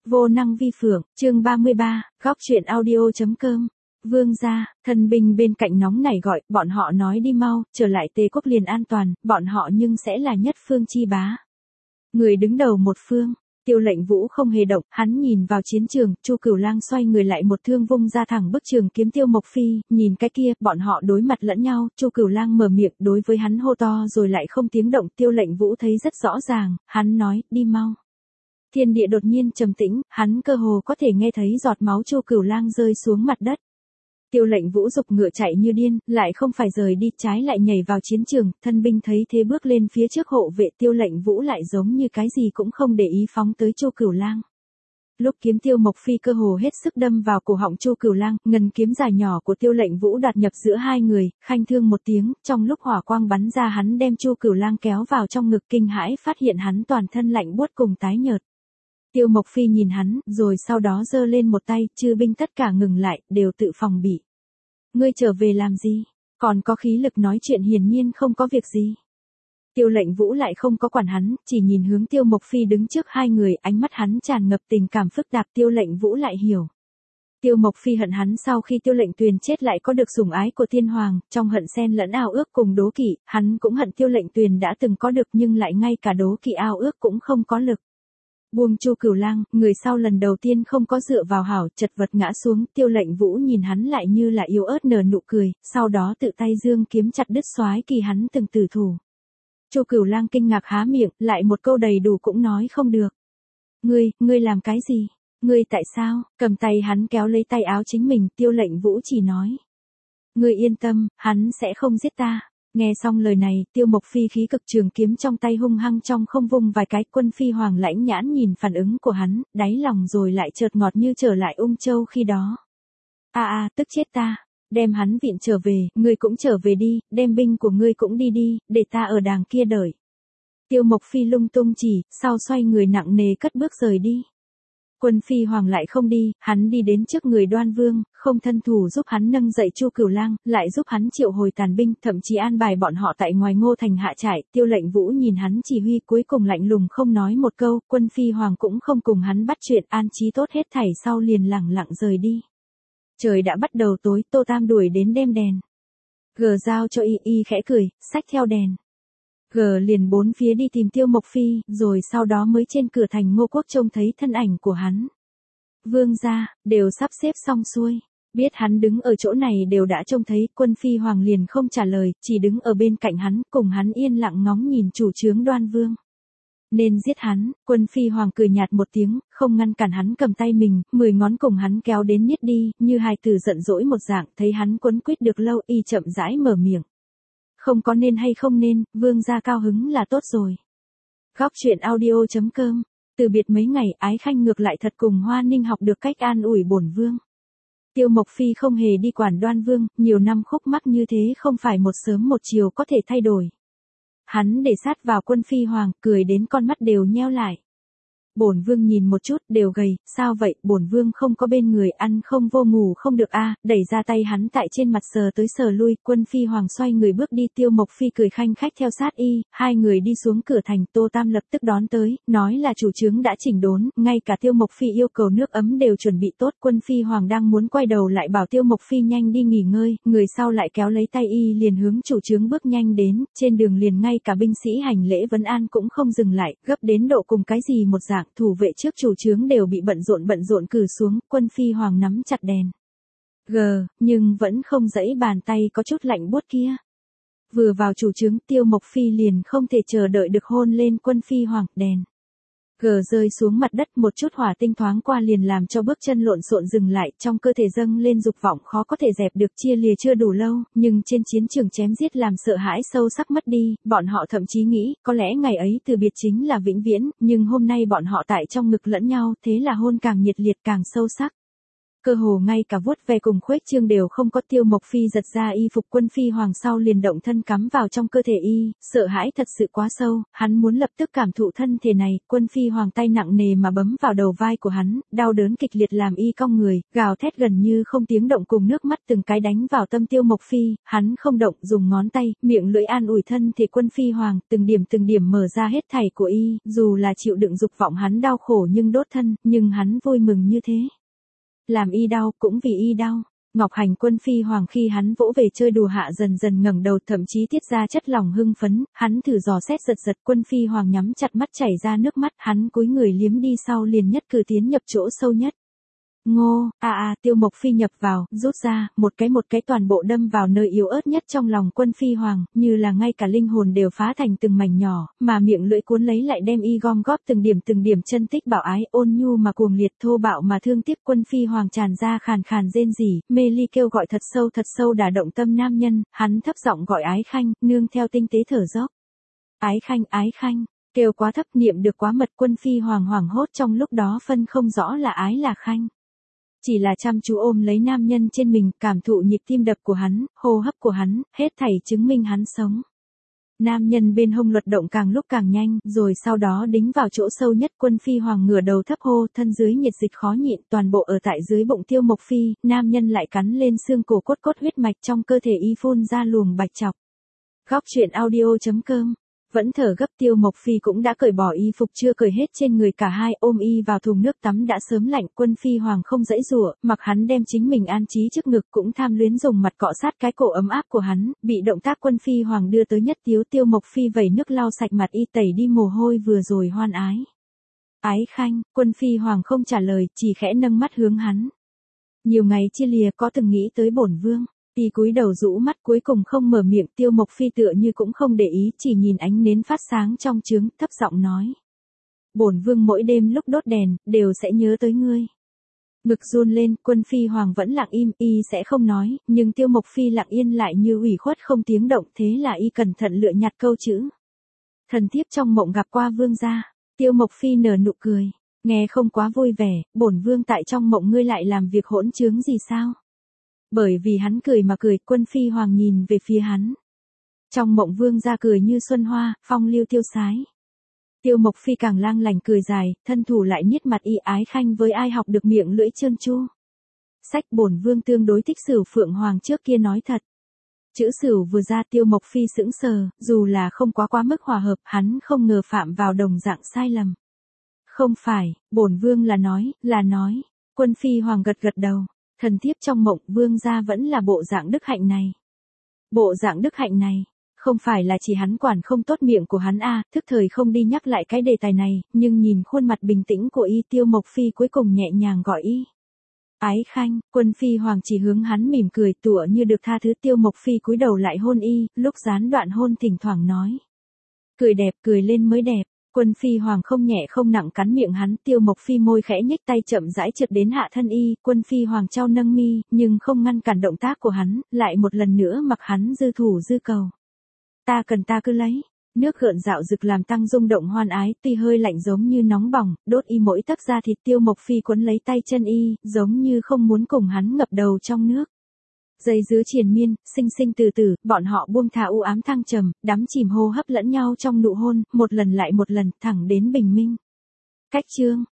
Vô năng vi phượng, chương 33, góc truyện audio.com. Vương gia, thần binh bên cạnh nóng nảy gọi, bọn họ nói đi mau, trở lại Tề quốc liền an toàn, bọn họ nhưng sẽ là nhất phương chi bá. Người đứng đầu một phương, Tiêu Lệnh Vũ không hề động, hắn nhìn vào chiến trường, Chu Cửu Lang xoay người lại một thương vung ra thẳng bức trường kiếm Tiêu Mộc Phi, nhìn cái kia, bọn họ đối mặt lẫn nhau, Chu Cửu Lang mở miệng đối với hắn hô to rồi lại không tiếng động, Tiêu Lệnh Vũ thấy rất rõ ràng, hắn nói, đi mau. Thiên địa đột nhiên trầm tĩnh, hắn cơ hồ có thể nghe thấy giọt máu Chu Cửu Lang rơi xuống mặt đất. Tiêu Lệnh Vũ dục ngựa chạy như điên, lại không phải rời đi, trái lại nhảy vào chiến trường, thân binh thấy thế bước lên phía trước hộ vệ, Tiêu Lệnh Vũ lại giống như cái gì cũng không để ý phóng tới Chu Cửu Lang. Lúc kiếm Tiêu Mộc Phi cơ hồ hết sức đâm vào cổ họng Chu Cửu Lang, ngân kiếm dài nhỏ của Tiêu Lệnh Vũ đoạt nhập giữa hai người, khanh thương một tiếng, trong lúc hỏa quang bắn ra hắn đem Chu Cửu Lang kéo vào trong ngực, kinh hãi phát hiện hắn toàn thân lạnh buốt cùng tái nhợt. Tiêu Mộc Phi nhìn hắn, rồi sau đó giơ lên một tay, chư binh tất cả ngừng lại, đều tự phòng bị. Ngươi trở về làm gì? Còn có khí lực nói chuyện, hiển nhiên không có việc gì. Tiêu Lệnh Vũ lại không có quản hắn, chỉ nhìn hướng Tiêu Mộc Phi đứng trước hai người, ánh mắt hắn tràn ngập tình cảm phức tạp, Tiêu Lệnh Vũ lại hiểu. Tiêu Mộc Phi hận hắn sau khi Tiêu Lệnh Tuyền chết lại có được sủng ái của Thiên Hoàng, trong hận xen lẫn ao ước cùng đố kỵ, hắn cũng hận Tiêu Lệnh Tuyền đã từng có được nhưng lại ngay cả đố kỵ ao ước cũng không có lực. Buông Chu Cửu Lang, người sau lần đầu tiên không có dựa vào hảo, chật vật ngã xuống, Tiêu Lệnh Vũ nhìn hắn lại như là yếu ớt nở nụ cười, sau đó tự tay giương kiếm chặt đứt soái kỳ hắn từng tử thủ. Chu Cửu Lang kinh ngạc há miệng, lại một câu đầy đủ cũng nói không được. Ngươi làm cái gì? Ngươi tại sao? Cầm tay hắn kéo lấy tay áo chính mình, Tiêu Lệnh Vũ chỉ nói. Ngươi yên tâm, hắn sẽ không giết ta. Nghe xong lời này, Tiêu Mộc Phi khí cực trường kiếm trong tay hung hăng trong không vung vài cái, Quân Phi Hoàng lãnh nhãn nhìn phản ứng của hắn, đáy lòng rồi lại chợt ngọt như trở lại Ung Châu khi đó. Tức chết ta, đem hắn viện trở về, ngươi cũng trở về đi, đem binh của ngươi cũng đi đi, để ta ở đàng kia đợi. Tiêu Mộc Phi lung tung chỉ, sau xoay người nặng nề cất bước rời đi. Quân Phi Hoàng lại không đi, hắn đi đến trước người Đoan Vương, không thân thủ giúp hắn nâng dậy Chu Cửu Lang, lại giúp hắn triệu hồi tàn binh, thậm chí an bài bọn họ tại ngoài Ngô Thành hạ trại. Tiêu Lệnh Vũ nhìn hắn chỉ huy cuối cùng lạnh lùng không nói một câu, Quân Phi Hoàng cũng không cùng hắn bắt chuyện, an trí tốt hết thảy sau liền lẳng lặng rời đi. Trời đã bắt đầu tối, Tô Tam đuổi đến đem đèn. Giao cho y khẽ cười, xách theo đèn. Liền bốn phía đi tìm Tiêu Mộc Phi, rồi sau đó mới trên cửa thành Ngô Quốc trông thấy thân ảnh của hắn. Vương gia, đều sắp xếp xong xuôi. Biết hắn đứng ở chỗ này đều đã trông thấy, Quân Phi Hoàng liền không trả lời, chỉ đứng ở bên cạnh hắn, cùng hắn yên lặng ngóng nhìn chủ chướng Đoan Vương. Nên giết hắn, Quân Phi Hoàng cười nhạt một tiếng, không ngăn cản hắn, cầm tay mình, 10 ngón cùng hắn kéo đến niết đi, như hài tử giận dỗi một dạng, thấy hắn quấn quýt được lâu, y chậm rãi mở miệng. Không có nên hay không nên, vương gia cao hứng là tốt rồi. Góc truyện audio.com. Từ biệt mấy ngày, Ái Khanh ngược lại thật cùng Hoa Ninh học được cách an ủi bổn vương. Tiêu Mộc Phi không hề đi quản Đoan Vương, nhiều năm khúc mắc như thế không phải một sớm một chiều có thể thay đổi. Hắn để sát vào Quân Phi Hoàng, cười đến con mắt đều nheo lại. Bổn vương nhìn một chút, đều gầy, sao vậy, bổn vương không có bên người, ăn không vô ngủ không được đẩy ra tay hắn tại trên mặt sờ tới sờ lui, Quân Phi Hoàng xoay người bước đi, Tiêu Mộc Phi cười khanh khách theo sát y, hai người đi xuống cửa thành, Tô Tam lập tức đón tới, nói là chủ chướng đã chỉnh đốn, ngay cả Tiêu Mộc Phi yêu cầu nước ấm đều chuẩn bị tốt, Quân Phi Hoàng đang muốn quay đầu lại bảo Tiêu Mộc Phi nhanh đi nghỉ ngơi, người sau lại kéo lấy tay y liền hướng chủ chướng bước nhanh đến, trên đường liền ngay cả binh sĩ hành lễ vấn an cũng không dừng lại, gấp đến độ cùng cái gì một dạng. Thủ vệ trước chủ chướng đều bị bận rộn cử xuống, Quân Phi Hoàng nắm chặt đèn. Nhưng vẫn không dãy bàn tay có chút lạnh buốt kia. Vừa vào chủ chướng, Tiêu Mộc Phi liền không thể chờ đợi được hôn lên Quân Phi Hoàng, đèn. Rơi xuống mặt đất, một chút hỏa tinh thoáng qua liền làm cho bước chân lộn xộn dừng lại, trong cơ thể dâng lên dục vọng khó có thể dẹp được, chia lìa chưa đủ lâu, nhưng trên chiến trường chém giết làm sợ hãi sâu sắc mất đi, bọn họ thậm chí nghĩ, có lẽ ngày ấy từ biệt chính là vĩnh viễn, nhưng hôm nay bọn họ tại trong ngực lẫn nhau, thế là hôn càng nhiệt liệt càng sâu sắc. cơ hồ ngay cả vuốt ve cùng khuếch trương đều không có. Tiêu Mộc Phi giật ra y phục Quân Phi Hoàng sau liền động thân cắm vào trong cơ thể y, sợ hãi thật sự quá sâu, hắn muốn lập tức cảm thụ thân thể này. Quân Phi Hoàng tay nặng nề mà bấm vào đầu vai của hắn, đau đớn kịch liệt làm y cong người, gào thét gần như không tiếng động cùng nước mắt từng cái đánh vào tâm Tiêu Mộc Phi. Hắn không động, dùng ngón tay, miệng lưỡi an ủi thân thể Quân Phi Hoàng, từng điểm mở ra hết thảy của y, dù là chịu đựng dục vọng hắn đau khổ nhưng đốt thân, nhưng hắn vui mừng như thế. Làm y đau, cũng vì y đau. Ngọc Hành Quân Phi Hoàng khi hắn vỗ về chơi đùa hạ dần dần ngẩng đầu, thậm chí tiết ra chất lỏng hưng phấn, hắn thử dò xét giật. Quân Phi Hoàng nhắm chặt mắt chảy ra nước mắt, hắn cúi người liếm đi sau liền nhất cử tiến nhập chỗ sâu nhất. Ngô, Tiêu Mộc Phi nhập vào, rút ra, một cái toàn bộ đâm vào nơi yếu ớt nhất trong lòng Quân Phi Hoàng, như là ngay cả linh hồn đều phá thành từng mảnh nhỏ, mà miệng lưỡi cuốn lấy lại đem y gom góp từng điểm chân tích bảo ái, ôn nhu mà cuồng liệt, thô bạo mà thương tiếc. Quân Phi Hoàng tràn ra khàn khàn rên rỉ, mê ly kêu gọi thật sâu đả động tâm nam nhân, hắn thấp giọng gọi Ái Khanh, nương theo tinh tế thở dốc. Ái Khanh, kêu quá thấp, niệm được quá mật. Quân Phi Hoàng hoảng hốt trong lúc đó phân không rõ là ái là khanh. Chỉ là chăm chú ôm lấy nam nhân trên mình, cảm thụ nhịp tim đập của hắn, hô hấp của hắn, hết thảy chứng minh hắn sống. Nam nhân bên hông luật động càng lúc càng nhanh, rồi sau đó đính vào chỗ sâu nhất. Quân Phi Hoàng ngửa đầu thấp hô, thân dưới nhiệt dịch khó nhịn, toàn bộ ở tại dưới bụng Tiêu Mộc Phi, nam nhân lại cắn lên xương cổ cốt huyết mạch trong cơ thể y phun ra luồng bạch trọc. Góc truyện audio.com. Vẫn thở gấp. Tiêu Mộc Phi cũng đã cởi bỏ y phục chưa cởi hết trên người, cả hai ôm y vào thùng nước tắm đã sớm lạnh. Quân Phi Hoàng không giãy giụa, mặc hắn đem chính mình an trí trước ngực, cũng tham luyến dùng mặt cọ sát cái cổ ấm áp của hắn. Bị động tác Quân Phi Hoàng đưa tới nhất tiếu, Tiêu Mộc Phi vẩy nước lau sạch mặt y, tẩy đi mồ hôi vừa rồi hoan ái. Ái Khanh, Quân Phi Hoàng không trả lời, chỉ khẽ nâng mắt hướng hắn. Nhiều ngày chia lìa, có từng nghĩ tới bổn vương? Y cúi đầu rũ mắt, cuối cùng không mở miệng. Tiêu Mộc Phi tựa như cũng không để ý, chỉ nhìn ánh nến phát sáng trong trướng, thấp giọng nói. Bổn vương mỗi đêm lúc đốt đèn, đều sẽ nhớ tới ngươi. Ngực run lên, Quân Phi Hoàng vẫn lặng im, y sẽ không nói, nhưng Tiêu Mộc Phi lặng yên lại như ủy khuất không tiếng động, thế là y cẩn thận lựa nhặt câu chữ. Thần thiếp trong mộng gặp qua vương gia. Tiêu Mộc Phi nở nụ cười, nghe không quá vui vẻ, bổn vương tại trong mộng ngươi lại làm việc hỗn trướng gì sao? Bởi vì hắn cười mà cười, Quân Phi Hoàng nhìn về phía hắn. Trong mộng vương gia cười như xuân hoa, phong lưu tiêu sái. Tiêu Mộc Phi càng lang lành cười dài, thân thủ lại niết mặt y. Ái Khanh với ai học được miệng lưỡi trơn tru? Sách bổn vương tương đối thích Sửu Phượng Hoàng trước kia nói thật. Chữ Sửu vừa ra, Tiêu Mộc Phi sững sờ, dù là không quá mức hòa hợp, hắn không ngờ phạm vào đồng dạng sai lầm. Không phải, bổn vương là nói. Quân Phi Hoàng gật đầu. Thần thiếp trong mộng vương gia vẫn là bộ dạng đức hạnh này. Bộ dạng đức hạnh này, không phải là chỉ hắn quản không tốt miệng của hắn thức thời không đi nhắc lại cái đề tài này, nhưng nhìn khuôn mặt bình tĩnh của y, Tiêu Mộc Phi cuối cùng nhẹ nhàng gọi y. Ái Khanh. Quân Phi Hoàng chỉ hướng hắn mỉm cười, tựa như được tha thứ. Tiêu Mộc Phi cúi đầu lại hôn y, lúc gián đoạn hôn thỉnh thoảng nói. Cười đẹp, cười lên mới đẹp. Quân Phi Hoàng không nhẹ không nặng cắn miệng hắn. Tiêu Mộc Phi môi khẽ nhếch, tay chậm rãi trượt đến hạ thân y. Quân Phi Hoàng trao nâng mi, nhưng không ngăn cản động tác của hắn, lại một lần nữa mặc hắn dư thủ dư cầu. Ta cần ta cứ lấy. Nước gợn dạo rực làm tăng rung động hoan ái, tuy hơi lạnh giống như nóng bỏng, đốt y mỗi tấc da thịt. Tiêu Mộc Phi quấn lấy tay chân y, giống như không muốn cùng hắn ngập đầu trong nước. Dây dứa triền miên, sinh từ, bọn họ buông thả u ám thăng trầm, đắm chìm hô hấp lẫn nhau trong nụ hôn, một lần lại một lần, thẳng đến bình minh. Cách chương